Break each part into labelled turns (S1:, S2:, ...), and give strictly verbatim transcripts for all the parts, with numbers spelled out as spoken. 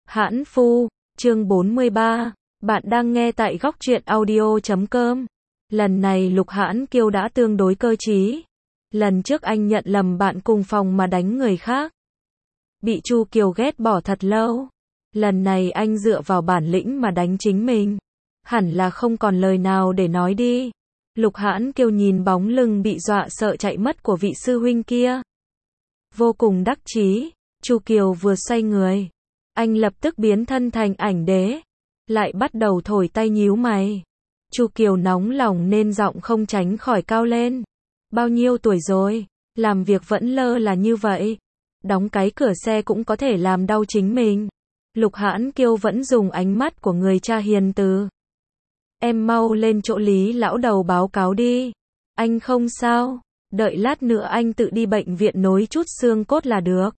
S1: Hãn Phu, chương bốn mươi ba. Bạn đang nghe tại góc truyện audio chấm com. Lần này Lục Hãn Kiêu đã tương đối cơ trí. Lần trước anh nhận lầm bạn cùng phòng mà đánh người khác. Bị Chu Kiều ghét bỏ thật lâu. Lần này anh dựa vào bản lĩnh mà đánh chính mình. Hẳn là không còn lời nào để nói đi. Lục Hãn Kiêu nhìn bóng lưng bị dọa sợ chạy mất của vị sư huynh kia. Vô cùng đắc chí, Chu Kiều vừa xoay người. Anh lập tức biến thân thành ảnh đế. Lại bắt đầu thổi tay nhíu mày. Chu Kiều nóng lòng nên giọng không tránh khỏi cao lên. Bao nhiêu tuổi rồi, làm việc vẫn lơ là như vậy. Đóng cái cửa xe cũng có thể làm đau chính mình. Lục Hãn Kiêu vẫn dùng ánh mắt của người cha hiền từ. Em mau lên chỗ Lý lão đầu báo cáo đi. Anh không sao, đợi lát nữa anh tự đi bệnh viện nối chút xương cốt là được.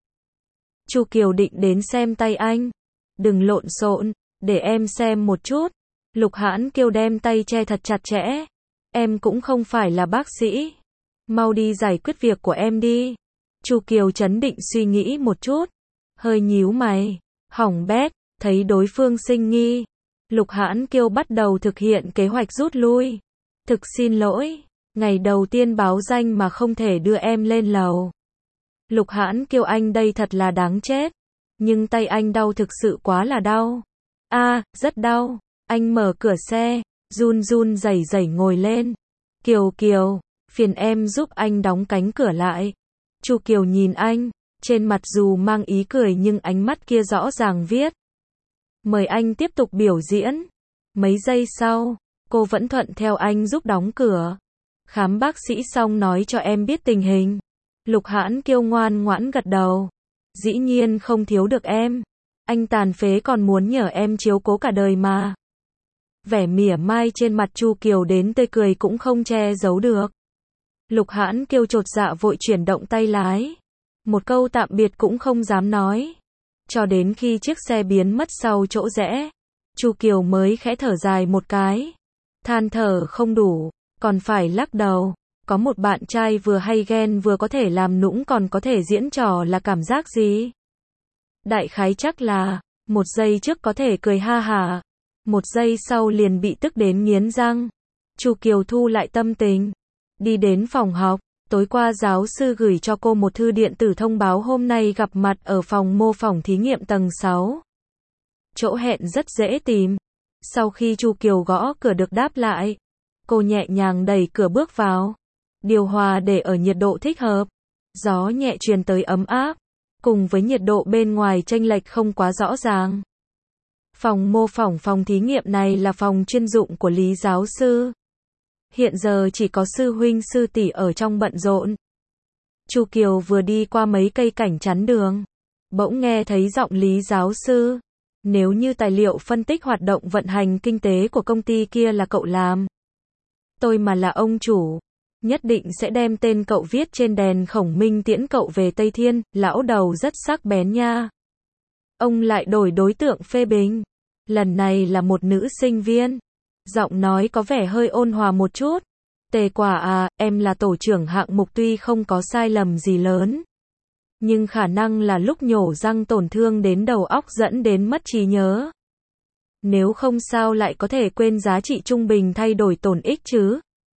S1: Chu Kiều định đến xem tay anh. Đừng lộn xộn, để em xem một chút. Lục Hãn Kiêu đem tay che thật chặt chẽ. Em cũng không phải là bác sĩ. Mau đi giải quyết việc của em đi. Chu Kiều trấn định suy nghĩ một chút. Hơi nhíu mày. Hỏng bét, thấy đối phương sinh nghi. Lục Hãn Kiêu bắt đầu thực hiện kế hoạch rút lui. Thực xin lỗi, ngày đầu tiên báo danh mà không thể đưa em lên lầu. Lục Hãn Kiêu anh đây thật là đáng chết. Nhưng tay anh đau thực sự quá là đau. A, à, rất đau. Anh mở cửa xe, run run rẩy rẩy ngồi lên. Kiều Kiều, phiền em giúp anh đóng cánh cửa lại. Chu Kiều nhìn anh, trên mặt dù mang ý cười nhưng ánh mắt kia rõ ràng viết. Mời anh tiếp tục biểu diễn. Mấy giây sau, cô vẫn thuận theo anh giúp đóng cửa. Khám bác sĩ xong nói cho em biết tình hình. Lục Hãn Kiêu ngoan ngoãn gật đầu. Dĩ nhiên không thiếu được em. Anh tàn phế còn muốn nhờ em chiếu cố cả đời mà. Vẻ mỉa mai trên mặt Chu Kiều đến tươi cười cũng không che giấu được. Lục Hãn Kiêu chột dạ vội chuyển động tay lái. Một câu tạm biệt cũng không dám nói. Cho đến khi chiếc xe biến mất sau chỗ rẽ, Chu Kiều mới khẽ thở dài một cái. Than thở không đủ, còn phải lắc đầu. Có một bạn trai vừa hay ghen vừa có thể làm nũng còn có thể diễn trò là cảm giác gì? Đại khái chắc là, một giây trước có thể cười ha hả, một giây sau liền bị tức đến nghiến răng. Chu Kiều thu lại tâm tình, đi đến phòng học. Tối qua giáo sư gửi cho cô một thư điện tử thông báo hôm nay gặp mặt ở phòng mô phỏng thí nghiệm tầng sáu. Chỗ hẹn rất dễ tìm. Sau khi Chu Kiều gõ cửa được đáp lại, cô nhẹ nhàng đẩy cửa bước vào. Điều hòa để ở nhiệt độ thích hợp. Gió nhẹ truyền tới ấm áp, cùng với nhiệt độ bên ngoài chênh lệch không quá rõ ràng. Phòng mô phỏng phòng thí nghiệm này là phòng chuyên dụng của Lý giáo sư. Hiện giờ chỉ có sư huynh sư tỷ ở trong bận rộn. Chu Kiều vừa đi qua mấy cây cảnh chắn đường, bỗng nghe thấy giọng Lý giáo sư. Nếu như tài liệu phân tích hoạt động vận hành kinh tế của công ty kia là cậu làm, tôi mà là ông chủ, nhất định sẽ đem tên cậu viết trên đèn khổng minh tiễn cậu về Tây Thiên. Lão đầu rất sắc bén nha. Ông lại đổi đối tượng phê bình. Lần này là một nữ sinh viên. Giọng nói có vẻ hơi ôn hòa một chút. Tề Quả à, em là tổ trưởng hạng mục tuy không có sai lầm gì lớn. Nhưng khả năng là lúc nhổ răng tổn thương đến đầu óc dẫn đến mất trí nhớ. Nếu không sao lại có thể quên giá trị trung bình thay đổi tổn ích chứ.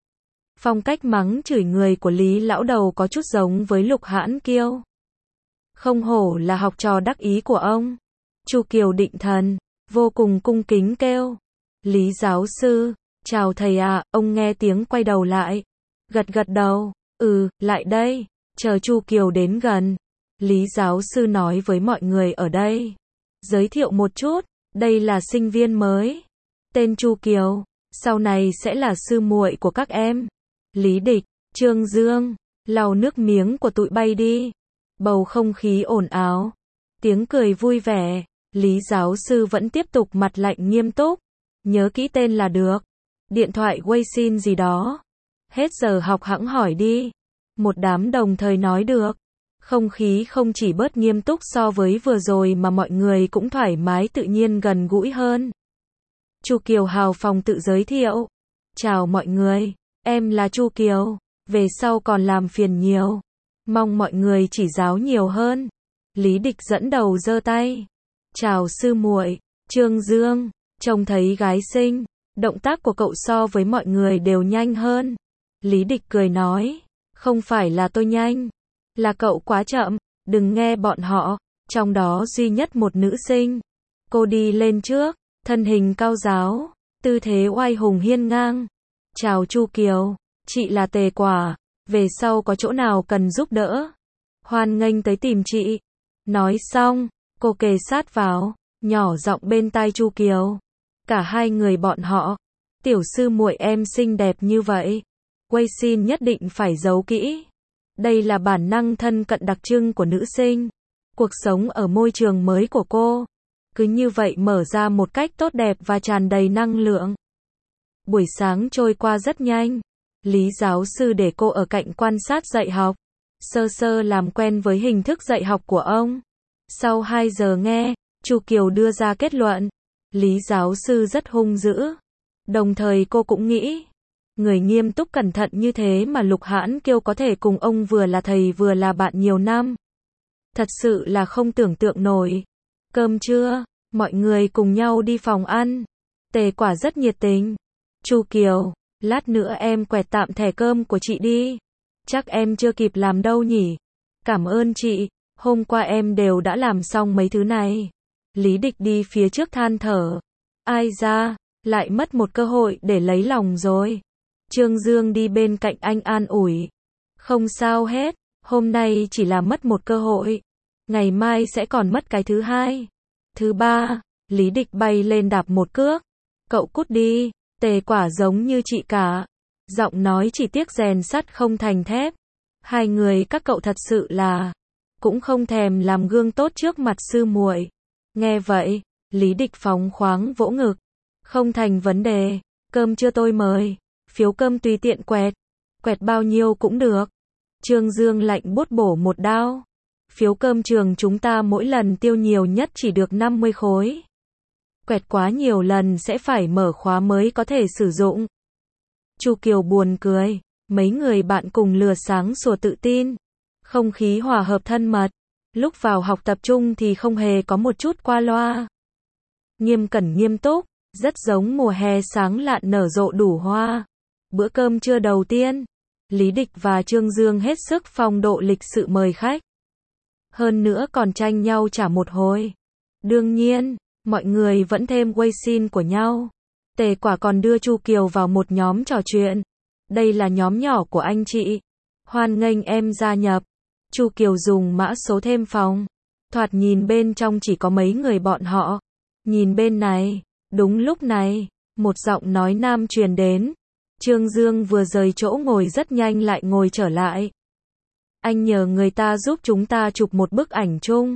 S1: Phong cách mắng chửi người của Lý lão đầu có chút giống với Lục Hãn Kiêu. Không hổ là học trò đắc ý của ông. Chu Kiều định thần, vô cùng cung kính kêu. Lý giáo sư, chào thầy ạ. Ông nghe tiếng quay đầu lại. Gật gật đầu, ừ, lại đây. Chờ Chu Kiều đến gần, Lý giáo sư nói với mọi người ở đây. Giới thiệu một chút, đây là sinh viên mới. Tên Chu Kiều, sau này sẽ là sư muội của các em. Lý Địch, Trương Dương, lau nước miếng của tụi bay đi. Bầu không khí ồn ào, tiếng cười vui vẻ. Lý giáo sư vẫn tiếp tục mặt lạnh nghiêm túc. Nhớ kỹ tên là được. Điện thoại Weixin gì đó. Hết giờ học hẵng hỏi đi. Một đám đồng thời nói được. Không khí không chỉ bớt nghiêm túc so với vừa rồi mà mọi người cũng thoải mái tự nhiên gần gũi hơn. Chu Kiều hào phóng tự giới thiệu. Chào mọi người, em là Chu Kiều. Về sau còn làm phiền nhiều. Mong mọi người chỉ giáo nhiều hơn. Lý Địch dẫn đầu giơ tay. Chào sư muội, Trương Dương, trông thấy gái xinh, động tác của cậu so với mọi người đều nhanh hơn. Lý Địch cười nói, không phải là tôi nhanh, là cậu quá chậm, đừng nghe bọn họ, trong đó duy nhất một nữ sinh. Cô đi lên trước, thân hình cao ráo, tư thế oai hùng hiên ngang. Chào Chu Kiều, chị là Tề Quả, về sau có chỗ nào cần giúp đỡ, hoan nghênh tới tìm chị. Nói xong, cô kề sát vào, nhỏ giọng bên tai Chu Kiều. Cả hai người bọn họ, tiểu sư muội em xinh đẹp như vậy, Weixin nhất định phải giấu kỹ. Đây là bản năng thân cận đặc trưng của nữ sinh. Cuộc sống ở môi trường mới của cô, cứ như vậy mở ra một cách tốt đẹp và tràn đầy năng lượng. Buổi sáng trôi qua rất nhanh. Lý giáo sư để cô ở cạnh quan sát dạy học, sơ sơ làm quen với hình thức dạy học của ông. Sau hai giờ nghe, Chu Kiều đưa ra kết luận, Lý giáo sư rất hung dữ. Đồng thời cô cũng nghĩ, người nghiêm túc cẩn thận như thế mà Lục Hãn Kiêu có thể cùng ông vừa là thầy vừa là bạn nhiều năm. Thật sự là không tưởng tượng nổi. Cơm trưa, mọi người cùng nhau đi phòng ăn. Tề Quả rất nhiệt tình. Chu Kiều, lát nữa em quẹt tạm thẻ cơm của chị đi. Chắc em chưa kịp làm đâu nhỉ. Cảm ơn chị, hôm qua em đều đã làm xong mấy thứ này. Lý Địch đi phía trước than thở. Ai ra, lại mất một cơ hội để lấy lòng rồi. Trương Dương đi bên cạnh anh an ủi. Không sao hết, hôm nay chỉ là mất một cơ hội. Ngày mai sẽ còn mất cái thứ hai. Thứ ba, Lý Địch bay lên đạp một cước. Cậu cút đi, Tề Quả giống như chị cả. Giọng nói chỉ tiếc rèn sắt không thành thép. Hai người các cậu thật sự là cũng không thèm làm gương tốt trước mặt sư muội. Nghe vậy, Lý Địch phóng khoáng vỗ ngực. Không thành vấn đề, cơm trưa tôi mời, phiếu cơm tùy tiện quẹt, quẹt bao nhiêu cũng được. Trương Dương lạnh bút bổ một đao. Phiếu cơm trường chúng ta mỗi lần tiêu nhiều nhất chỉ được năm mươi khối. Quẹt quá nhiều lần sẽ phải mở khóa mới có thể sử dụng. Chu Kiều buồn cười, mấy người bạn cùng lừa sáng sủa tự tin. Không khí hòa hợp thân mật. Lúc vào học tập trung thì không hề có một chút qua loa. Nghiêm cẩn nghiêm túc, rất giống mùa hè sáng lạn nở rộ đủ hoa. Bữa cơm trưa đầu tiên, Lý Địch và Trương Dương hết sức phong độ lịch sự mời khách. Hơn nữa còn tranh nhau trả một hồi. Đương nhiên, mọi người vẫn thêm Weixin của nhau. Tề Quả còn đưa Chu Kiều vào một nhóm trò chuyện. Đây là nhóm nhỏ của anh chị. Hoan nghênh em gia nhập. Chu Kiều dùng mã số thêm phòng. Thoạt nhìn bên trong chỉ có mấy người bọn họ. Nhìn bên này, đúng lúc này, một giọng nói nam truyền đến. Trương Dương vừa rời chỗ ngồi rất nhanh lại ngồi trở lại. Anh nhờ người ta giúp chúng ta chụp một bức ảnh chung.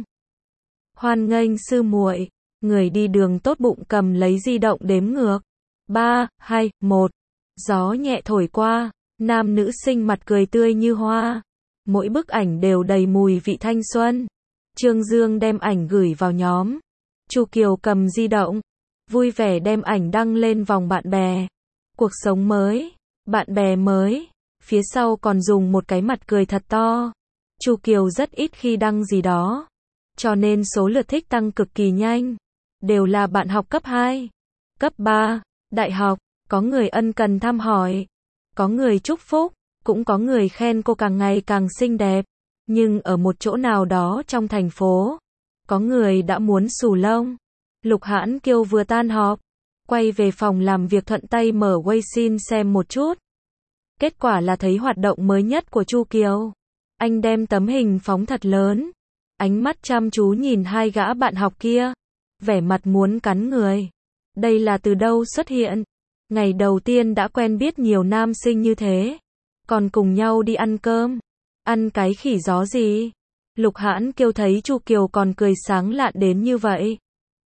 S1: Hoan nghênh sư muội. Người đi đường tốt bụng cầm lấy di động đếm ngược. ba, hai, một. Gió nhẹ thổi qua, nam nữ sinh mặt cười tươi như hoa. Mỗi bức ảnh đều đầy mùi vị thanh xuân. Trương Dương đem ảnh gửi vào nhóm. Chu Kiều cầm di động, vui vẻ đem ảnh đăng lên vòng bạn bè. Cuộc sống mới, bạn bè mới, phía sau còn dùng một cái mặt cười thật to. Chu Kiều rất ít khi đăng gì đó, cho nên số lượt thích tăng cực kỳ nhanh. Đều là bạn học cấp hai, cấp ba, đại học, có người ân cần thăm hỏi, có người chúc phúc, cũng có người khen cô càng ngày càng xinh đẹp. Nhưng ở một chỗ nào đó trong thành phố, có người đã muốn xù lông. Lục Hãn Kiêu vừa tan họp, quay về phòng làm việc thuận tay mở Weixin xem một chút. Kết quả là thấy hoạt động mới nhất của Chu Kiều. Anh đem tấm hình phóng thật lớn, ánh mắt chăm chú nhìn hai gã bạn học kia, vẻ mặt muốn cắn người. Đây là từ đâu xuất hiện? Ngày đầu tiên đã quen biết nhiều nam sinh như thế, còn cùng nhau đi ăn cơm. Ăn cái khỉ gió gì? Lục Hãn Kiêu thấy Chu Kiều còn cười sáng lạn đến như vậy.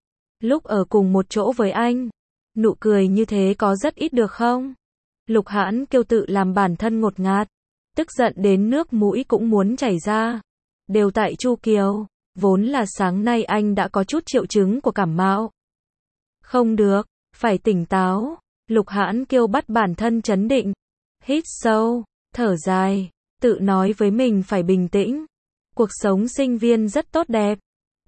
S1: Lúc ở cùng một chỗ với anh, nụ cười như thế có rất ít được không? Lục Hãn Kiêu tự làm bản thân ngột ngạt, tức giận đến nước mũi cũng muốn chảy ra. Đều tại Chu Kiều, vốn là sáng nay anh đã có chút triệu chứng của cảm mạo. Không được, phải tỉnh táo. Lục Hãn Kiêu bắt bản thân trấn định, hít sâu, thở dài, tự nói với mình phải bình tĩnh. Cuộc sống sinh viên rất tốt đẹp,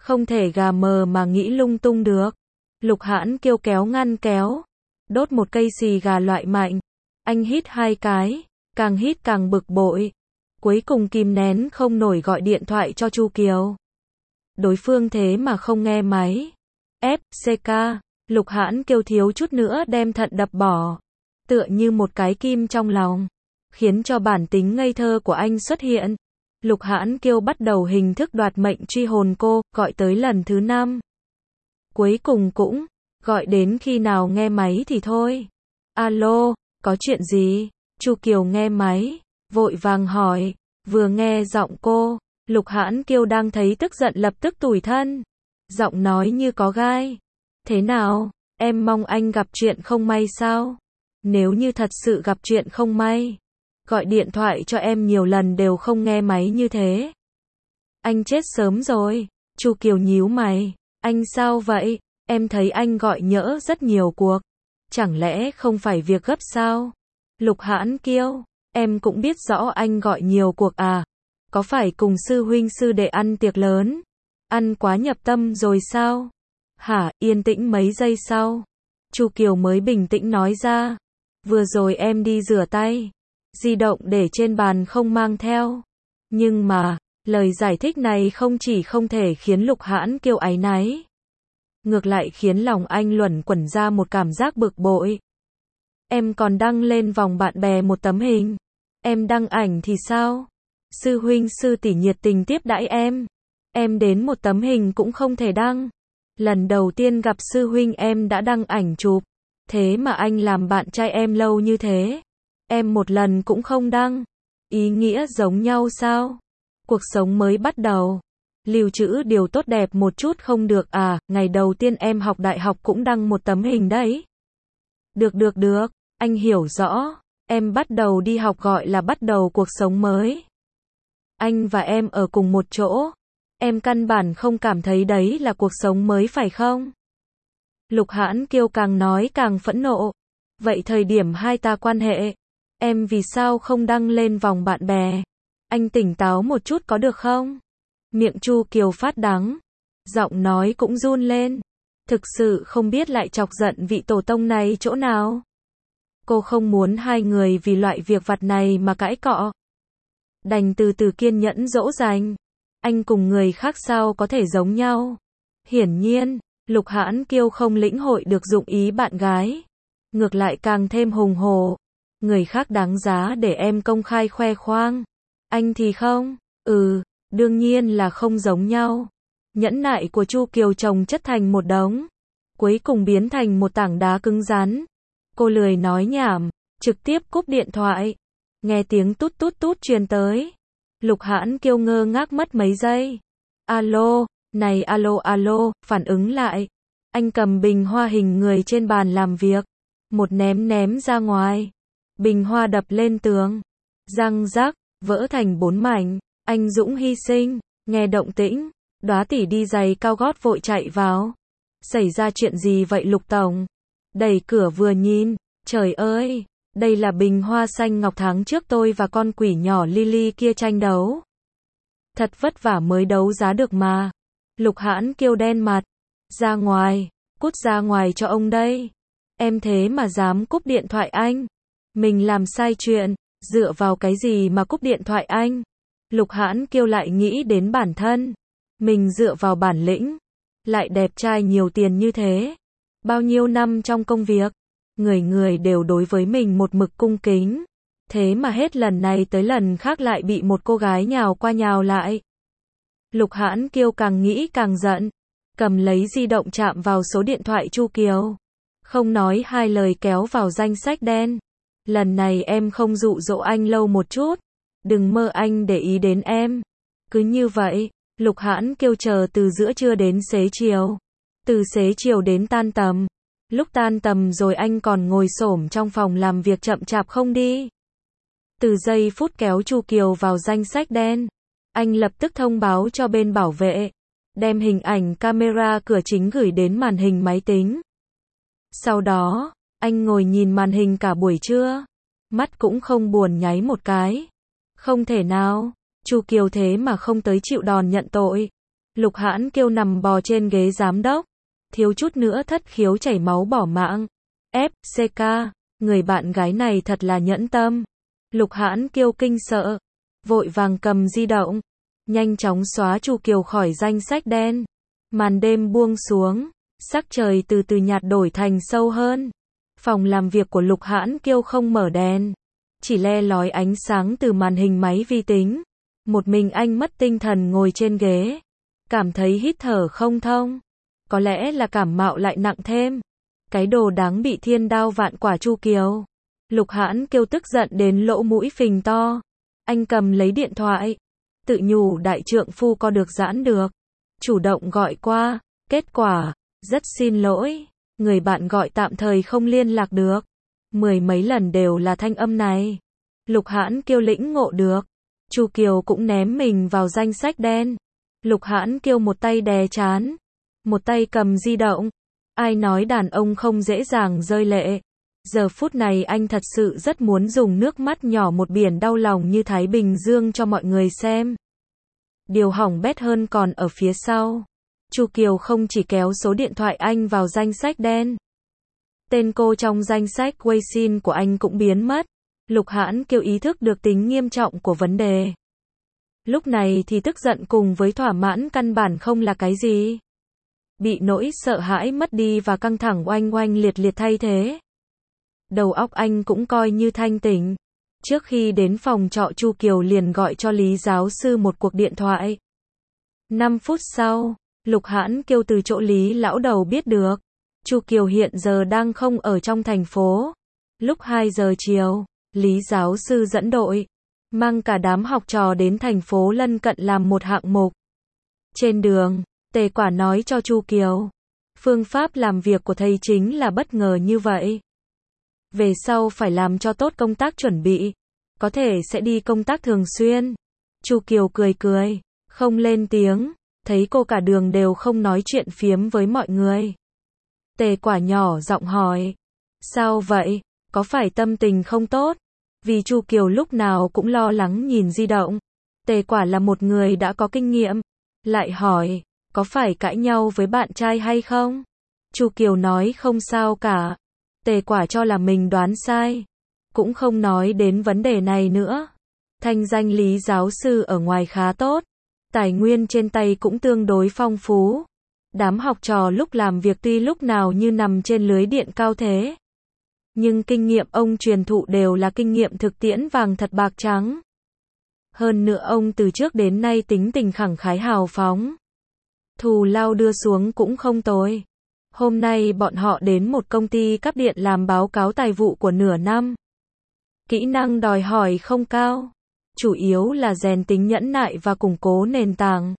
S1: Không thể gà mờ mà nghĩ lung tung được. Lục Hãn Kiêu kéo ngăn kéo. Đốt một cây xì gà loại mạnh. Anh hít hai cái. Càng hít càng bực bội. Cuối cùng kìm nén không nổi gọi điện thoại cho Chu Kiều. Đối phương thế mà không nghe máy. ép xê ca. Lục Hãn Kiêu thiếu chút nữa đem thận đập bỏ. Tựa như một cái kim trong lòng. Khiến cho bản tính ngây thơ của anh xuất hiện. Lục Hãn Kiêu bắt đầu hình thức đoạt mệnh truy hồn cô, gọi tới lần thứ năm. Cuối cùng cũng, gọi đến khi nào nghe máy thì thôi. Alo, có chuyện gì? Chu Kiều nghe máy, vội vàng hỏi, vừa nghe giọng cô, Lục Hãn Kiêu đang thấy tức giận lập tức tủi thân. Giọng nói như có gai. Thế nào, em mong anh gặp chuyện không may sao? Nếu như thật sự gặp chuyện không may, gọi điện thoại cho em nhiều lần đều không nghe máy như thế. Anh chết sớm rồi. Chu Kiều nhíu mày. Anh sao vậy? Em thấy anh gọi nhỡ rất nhiều cuộc. Chẳng lẽ không phải việc gấp sao? Lục Hãn Kiêu, em cũng biết rõ anh gọi nhiều cuộc à? Có phải cùng sư huynh sư đệ ăn tiệc lớn? Ăn quá nhập tâm rồi sao? Hả? Yên tĩnh mấy giây sau, Chu Kiều mới bình tĩnh nói ra. Vừa rồi em đi rửa tay. Di động để trên bàn không mang theo. Nhưng mà, lời giải thích này không chỉ không thể khiến Lục Hãn Kiêu áy náy. Ngược lại khiến lòng anh luẩn quẩn ra một cảm giác bực bội. Em còn đăng lên vòng bạn bè một tấm hình. Em đăng ảnh thì sao? Sư huynh sư tỷ nhiệt tình tiếp đãi em. Em đến một tấm hình cũng không thể đăng. Lần đầu tiên gặp sư huynh em đã đăng ảnh chụp. Thế mà anh làm bạn trai em lâu như thế. Em một lần cũng không đăng. Ý nghĩa giống nhau sao? Cuộc sống mới bắt đầu. Lưu trữ điều tốt đẹp một chút không được à? Ngày đầu tiên em học đại học cũng đăng một tấm hình đấy. Được được được, anh hiểu rõ. Em bắt đầu đi học gọi là bắt đầu cuộc sống mới. Anh và em ở cùng một chỗ. Em căn bản không cảm thấy đấy là cuộc sống mới phải không? Lục Hãn Kiêu càng nói càng phẫn nộ. Vậy thời điểm hai ta quan hệ, em vì sao không đăng lên vòng bạn bè? Anh tỉnh táo một chút có được không? Miệng Chu Kiều phát đắng. Giọng nói cũng run lên. Thực sự không biết lại chọc giận vị tổ tông này chỗ nào. Cô không muốn hai người vì loại việc vặt này mà cãi cọ. Đành từ từ kiên nhẫn dỗ dành. Anh cùng người khác sao có thể giống nhau? Hiển nhiên, Lục Hãn Kiêu không lĩnh hội được dụng ý bạn gái. Ngược lại càng thêm hùng hổ. Người khác đáng giá để em công khai khoe khoang. Anh thì không. Ừ, đương nhiên là không giống nhau. Nhẫn nại của Chu Kiều chồng chất thành một đống. Cuối cùng biến thành một tảng đá cứng rắn. Cô lười nói nhảm, trực tiếp cúp điện thoại. Nghe tiếng tút tút tút truyền tới. Lục Hãn Kiêu ngơ ngác mất mấy giây. Alo, này alo alo, phản ứng lại. Anh cầm bình hoa hình người trên bàn làm việc. Một ném ném ra ngoài. Bình hoa đập lên tường. Răng rắc, vỡ thành bốn mảnh. Anh dũng hy sinh. Nghe động tĩnh, Đóa tỷ đi giày cao gót vội chạy vào. Xảy ra chuyện gì vậy Lục tổng? Đẩy cửa vừa nhìn. Trời ơi, đây là bình hoa xanh ngọc tháng trước tôi và con quỷ nhỏ Lily kia tranh đấu. Thật vất vả mới đấu giá được mà. Lục Hãn Kiêu đen mặt. Ra ngoài, cút ra ngoài cho ông đây. Em thế mà dám cúp điện thoại anh. Mình làm sai chuyện, dựa vào cái gì mà cúp điện thoại anh? Lục Hãn Kiêu lại nghĩ đến bản thân. Mình dựa vào bản lĩnh. Lại đẹp trai nhiều tiền như thế. Bao nhiêu năm trong công việc. Người người đều đối với mình một mực cung kính. Thế mà hết lần này tới lần khác lại bị một cô gái nhào qua nhào lại. Lục Hãn Kiêu càng nghĩ càng giận. Cầm lấy di động chạm vào số điện thoại Chu Kiều. Không nói hai lời kéo vào danh sách đen. Lần này em không dụ dỗ anh lâu một chút. Đừng mơ anh để ý đến em. Cứ như vậy, Lục Hãn Kiêu chờ từ giữa trưa đến xế chiều. Từ xế chiều đến tan tầm. Lúc tan tầm rồi anh còn ngồi xổm trong phòng làm việc chậm chạp không đi. Từ giây phút kéo Chu Kiều vào danh sách đen, anh lập tức thông báo cho bên bảo vệ, đem hình ảnh camera cửa chính gửi đến màn hình máy tính. Sau đó, anh ngồi nhìn màn hình cả buổi trưa, mắt cũng không buồn nháy một cái. Không thể nào, Chu Kiều thế mà không tới chịu đòn nhận tội. Lục Hãn Kiêu nằm bò trên ghế giám đốc, thiếu chút nữa thất khiếu chảy máu bỏ mạng. ép xê ca, người bạn gái này thật là nhẫn tâm. Lục Hãn Kiêu kinh sợ, vội vàng cầm di động, nhanh chóng xóa Chu Kiều khỏi danh sách đen. Màn đêm buông xuống, sắc trời từ từ nhạt đổi thành sâu hơn. Phòng làm việc của Lục Hãn Kiêu không mở đèn, chỉ le lói ánh sáng từ màn hình máy vi tính. Một mình anh mất tinh thần ngồi trên ghế, cảm thấy hít thở không thông. Có lẽ là cảm mạo lại nặng thêm. Cái đồ đáng bị thiên đao vạn quả Chu Kiều. Lục Hãn Kiêu tức giận đến lỗ mũi phình to. Anh cầm lấy điện thoại, tự nhủ đại trượng phu có được giãn được. Chủ động gọi qua, kết quả, rất xin lỗi, người bạn gọi tạm thời không liên lạc được. Mười mấy lần đều là thanh âm này. Lục Hãn Kiêu lĩnh ngộ được. Chu Kiều cũng ném mình vào danh sách đen. Lục Hãn Kiêu một tay đè trán, một tay cầm di động. Ai nói đàn ông không dễ dàng rơi lệ. Giờ phút này anh thật sự rất muốn dùng nước mắt nhỏ một biển đau lòng như Thái Bình Dương cho mọi người xem. Điều hỏng bét hơn còn ở phía sau. Chu Kiều không chỉ kéo số điện thoại anh vào danh sách đen, tên cô trong danh sách Weixin của anh cũng biến mất. Lục Hãn Kiêu ý thức được tính nghiêm trọng của vấn đề. Lúc này thì tức giận cùng với thỏa mãn căn bản không là cái gì. Bị nỗi sợ hãi mất đi và căng thẳng oanh oanh liệt liệt thay thế. Đầu óc anh cũng coi như thanh tỉnh. Trước khi đến phòng trọ Chu Kiều liền gọi cho Lý giáo sư một cuộc điện thoại. năm phút sau, Lục Hãn Kiêu từ chỗ Lý lão đầu biết được. Chu Kiều hiện giờ đang không ở trong thành phố. Lúc hai giờ chiều, Lý giáo sư dẫn đội, mang cả đám học trò đến thành phố lân cận làm một hạng mục. Trên đường, Tề Quả nói cho Chu Kiều, phương pháp làm việc của thầy chính là bất ngờ như vậy. Về sau phải làm cho tốt công tác chuẩn bị, có thể sẽ đi công tác thường xuyên. Chu Kiều cười cười, không lên tiếng, thấy cô cả đường đều không nói chuyện phiếm với mọi người. Tề Quả nhỏ giọng hỏi, sao vậy, có phải tâm tình không tốt? Vì Chu Kiều lúc nào cũng lo lắng nhìn di động. Tề Quả là một người đã có kinh nghiệm, lại hỏi, có phải cãi nhau với bạn trai hay không? Chu Kiều nói không sao cả. Tề Quả cho là mình đoán sai, cũng không nói đến vấn đề này nữa. Thanh danh Lý giáo sư ở ngoài khá tốt, tài nguyên trên tay cũng tương đối phong phú. Đám học trò lúc làm việc tuy lúc nào như nằm trên lưới điện cao thế, nhưng kinh nghiệm ông truyền thụ đều là kinh nghiệm thực tiễn vàng thật bạc trắng. Hơn nữa ông từ trước đến nay tính tình khẳng khái hào phóng. Thù lao đưa xuống cũng không tồi. Hôm nay bọn họ đến một công ty cáp điện làm báo cáo tài vụ của nửa năm. Kỹ năng đòi hỏi không cao, chủ yếu là rèn tính nhẫn nại và củng cố nền tảng.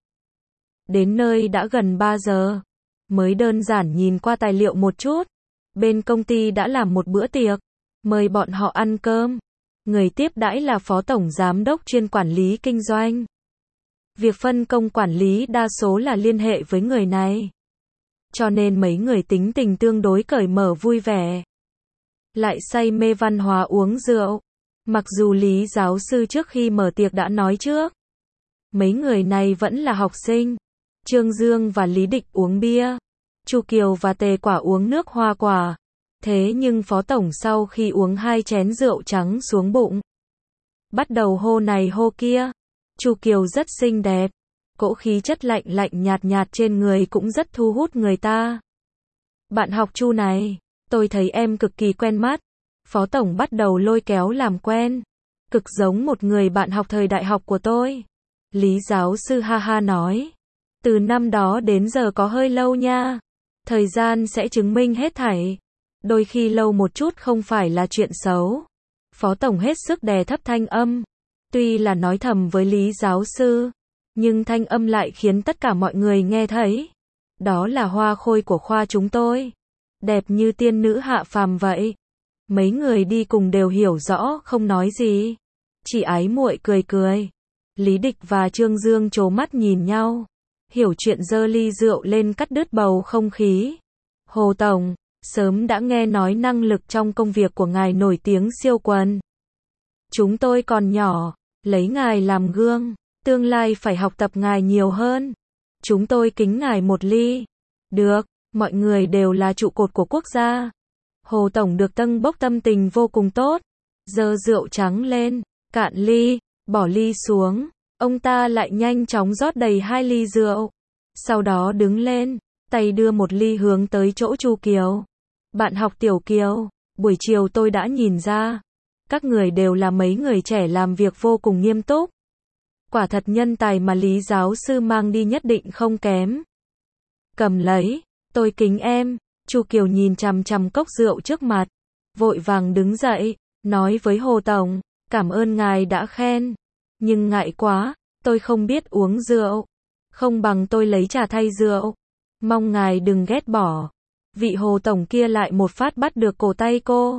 S1: Đến nơi đã gần ba giờ, mới đơn giản nhìn qua tài liệu một chút. Bên công ty đã làm một bữa tiệc, mời bọn họ ăn cơm. Người tiếp đãi là phó tổng giám đốc chuyên quản lý kinh doanh. Việc phân công quản lý đa số là liên hệ với người này. Cho nên mấy người tính tình tương đối cởi mở vui vẻ. Lại say mê văn hóa uống rượu. Mặc dù Lý giáo sư trước khi mở tiệc đã nói trước, mấy người này vẫn là học sinh. Trương Dương và Lý Địch uống bia, Chu Kiều và Tề Quả uống nước hoa quả. Thế nhưng phó tổng sau khi uống hai chén rượu trắng xuống bụng, bắt đầu hô này hô kia. Chu Kiều rất xinh đẹp, cỗ khí chất lạnh lạnh nhạt nhạt trên người cũng rất thu hút người ta. Bạn học Chu này, tôi thấy em cực kỳ quen mắt. Phó tổng bắt đầu lôi kéo làm quen, cực giống một người bạn học thời đại học của tôi. Lý giáo sư ha ha nói, từ năm đó đến giờ có hơi lâu nha. Thời gian sẽ chứng minh hết thảy. Đôi khi lâu một chút không phải là chuyện xấu. Phó tổng hết sức đè thấp thanh âm. Tuy là nói thầm với Lý giáo sư, nhưng thanh âm lại khiến tất cả mọi người nghe thấy. Đó là hoa khôi của khoa chúng tôi. Đẹp như tiên nữ hạ phàm vậy. Mấy người đi cùng đều hiểu rõ không nói gì. Chỉ ái muội cười cười. Lý Địch và Trương Dương trố mắt nhìn nhau. Hiểu chuyện giơ ly rượu lên cắt đứt bầu không khí. Hồ tổng, sớm đã nghe nói năng lực trong công việc của ngài nổi tiếng siêu quần. Chúng tôi còn nhỏ, lấy ngài làm gương, tương lai phải học tập ngài nhiều hơn. chúng tôi kính ngài một ly. Được, mọi người đều là trụ cột của quốc gia. Hồ Tổng được tâng bốc tâm tình vô cùng tốt. Giơ rượu trắng lên, cạn ly, bỏ ly xuống. Ông ta lại nhanh chóng rót đầy hai ly rượu. Sau đó đứng lên, tay đưa một ly hướng tới chỗ Chu Kiều. Bạn học Tiểu Kiều, buổi chiều tôi đã nhìn ra. Các người đều là mấy người trẻ làm việc vô cùng nghiêm túc. Quả thật nhân tài mà Lý giáo sư mang đi nhất định không kém. Cầm lấy, tôi kính em. Chu Kiều nhìn chằm chằm cốc rượu trước mặt, vội vàng đứng dậy, nói với Hồ Tổng, cảm ơn ngài đã khen. Nhưng ngại quá, tôi không biết uống rượu. Không bằng tôi lấy trà thay rượu. Mong ngài đừng ghét bỏ. Vị Hồ Tổng kia lại một phát bắt được cổ tay cô.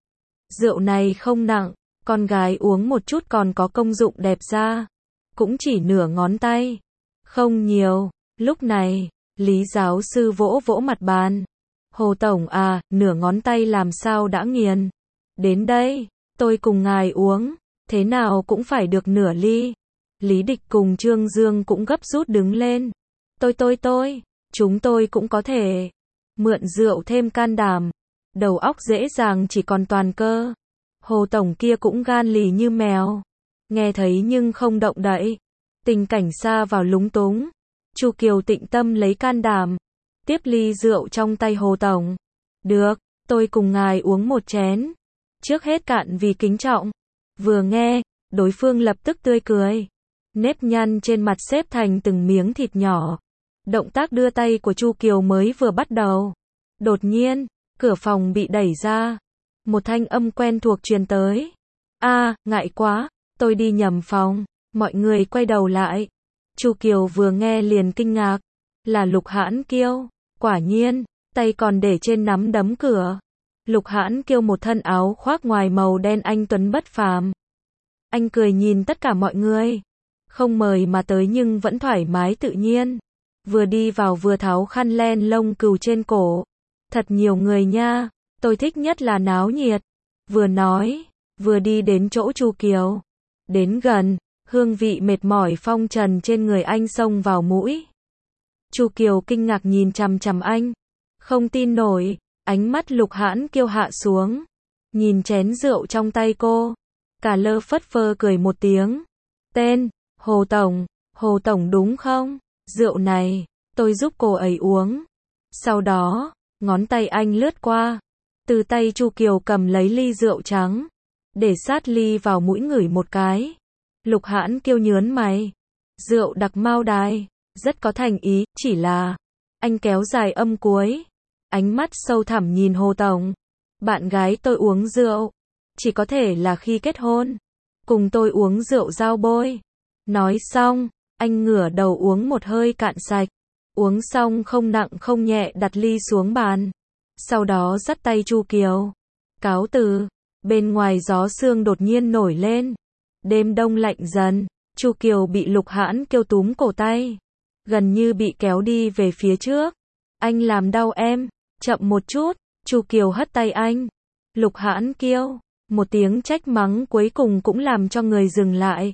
S1: Rượu này không nặng, con gái uống một chút còn có công dụng đẹp da. Cũng chỉ nửa ngón tay. Không nhiều. Lúc này, Lý giáo sư vỗ vỗ mặt bàn. Hồ Tổng à, nửa ngón tay làm sao đã nghiền. Đến đây, tôi cùng ngài uống. Thế nào cũng phải được nửa ly. Lý Địch cùng Trương Dương cũng gấp rút đứng lên. Tôi tôi tôi, chúng tôi cũng có thể. Mượn rượu thêm can đảm. Đầu óc dễ dàng chỉ còn toàn cơ. Hồ Tổng kia cũng gan lì như mèo. Nghe thấy nhưng không động đậy. Tình cảnh xa vào lúng túng. Chu Kiều tịnh tâm lấy can đảm. Tiếp ly rượu trong tay Hồ Tổng. Được, tôi cùng ngài uống một chén. Trước hết cạn vì kính trọng. Vừa nghe, đối phương lập tức tươi cười. Nếp nhăn trên mặt xếp thành từng miếng thịt nhỏ. Động tác đưa tay của Chu Kiều mới vừa bắt đầu. Đột nhiên, cửa phòng bị đẩy ra. Một thanh âm quen thuộc truyền tới. A, à, ngại quá, tôi đi nhầm phòng. Mọi người quay đầu lại. Chu Kiều vừa nghe liền kinh ngạc. Là Lục Hãn Kiêu. Quả nhiên, tay còn để trên nắm đấm cửa. Lục Hãn Kiêu một thân áo khoác ngoài màu đen anh tuấn bất phàm. Anh cười nhìn tất cả mọi người. Không mời mà tới nhưng vẫn thoải mái tự nhiên. Vừa đi vào vừa tháo khăn len lông cừu trên cổ. Thật nhiều người nha, tôi thích nhất là náo nhiệt. Vừa nói, vừa đi đến chỗ Chu Kiều. Đến gần, hương vị mệt mỏi phong trần trên người anh xông vào mũi. Chu Kiều kinh ngạc nhìn chằm chằm anh. Không tin nổi, ánh mắt Lục Hãn Kiêu hạ xuống. Nhìn chén rượu trong tay cô. Cả lơ phất phơ cười một tiếng. Tên, Hồ Tổng, Hồ Tổng đúng không? Rượu này, tôi giúp cô ấy uống. Sau đó, ngón tay anh lướt qua. Từ tay Chu Kiều cầm lấy ly rượu trắng. Để sát ly vào mũi ngửi một cái. Lục Hãn Kiêu nhớn mày. Rượu đặc Mao Đài. Rất có thành ý, chỉ là. Anh kéo dài âm cuối. Ánh mắt sâu thẳm nhìn Hồ Tổng. Bạn gái tôi uống rượu. Chỉ có thể là khi kết hôn. Cùng tôi uống rượu giao bôi. Nói xong, anh ngửa đầu uống một hơi cạn sạch. Uống xong không nặng không nhẹ đặt ly xuống bàn. Sau đó dắt tay Chu Kiều. Cáo từ. Bên ngoài gió sương đột nhiên nổi lên. Đêm đông lạnh dần. Chu Kiều bị Lục Hãn Kiêu túm cổ tay. Gần như bị kéo đi về phía trước. Anh làm đau em. Chậm một chút. Chu Kiều hất tay anh. Lục Hãn Kiêu. Một tiếng trách mắng cuối cùng cũng làm cho người dừng lại.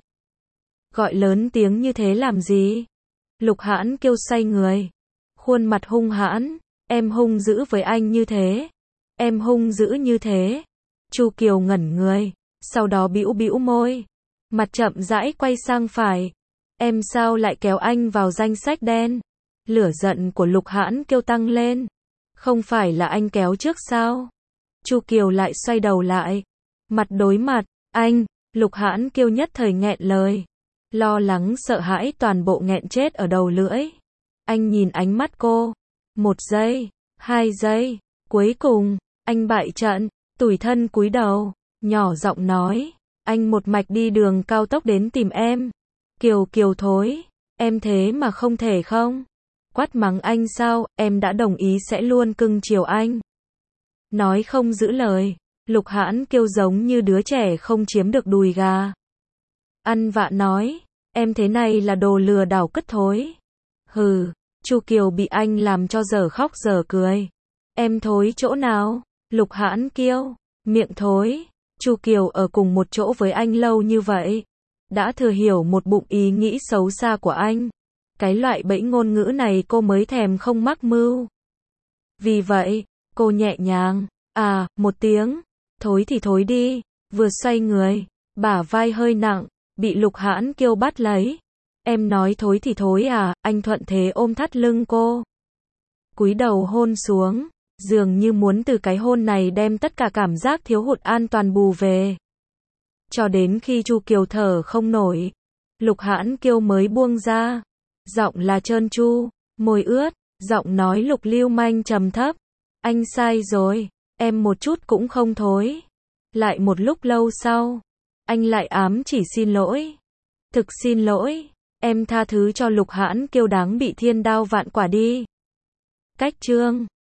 S1: Gọi lớn tiếng như thế làm gì? Lục Hãn Kiêu say người. Khuôn mặt hung hãn. Em hung dữ với anh như thế. Em hung dữ như thế. Chu Kiều ngẩn người. Sau đó bĩu bĩu môi. Mặt chậm rãi quay sang phải. Em sao lại kéo anh vào danh sách đen? Lửa giận của Lục Hãn Kiêu tăng lên. Không phải là anh kéo trước sao? Chu Kiều lại xoay đầu lại. Mặt đối mặt. Anh. Lục Hãn Kiêu nhất thời nghẹn lời. Lo lắng sợ hãi toàn bộ nghẹn chết ở đầu lưỡi. Anh nhìn ánh mắt cô. Một giây. Hai giây. Cuối cùng, anh bại trận. Tủi thân cúi đầu. Nhỏ giọng nói. Anh một mạch đi đường cao tốc đến tìm em. Kiều Kiều thối. Em thế mà không thể không? Quát mắng anh sao? Em đã đồng ý sẽ luôn cưng chiều anh. Nói không giữ lời. Lục Hãn Kiêu giống như đứa trẻ không chiếm được đùi gà. Ăn vạ nói. Em thế này là đồ lừa đảo cất thối. Hừ. Chu Kiều bị anh làm cho dở khóc dở cười. Em thối chỗ nào? Lục Hãn Kiêu. Miệng thối. Chu Kiều ở cùng một chỗ với anh lâu như vậy. Đã thừa hiểu một bụng ý nghĩ xấu xa của anh. Cái loại bẫy ngôn ngữ này cô mới thèm không mắc mưu. Vì vậy, cô nhẹ nhàng, à, một tiếng, thối thì thối đi, vừa xoay người, bả vai hơi nặng, bị Lục Hãn Kiêu bắt lấy. Em nói thối thì thối à, anh thuận thế ôm thắt lưng cô. Cúi đầu hôn xuống, dường như muốn từ cái hôn này đem tất cả cảm giác thiếu hụt an toàn bù về. Cho đến khi Chu Kiều thở không nổi, Lục Hãn Kiêu mới buông ra. Giọng là trơn tru, môi ướt, giọng nói Lục lưu manh trầm thấp. Anh sai rồi, em một chút cũng không thối. Lại một lúc lâu sau, anh lại ám chỉ xin lỗi. Thực xin lỗi, em tha thứ cho Lục Hãn Kiêu đáng bị thiên đao vạn quả đi. Cách chương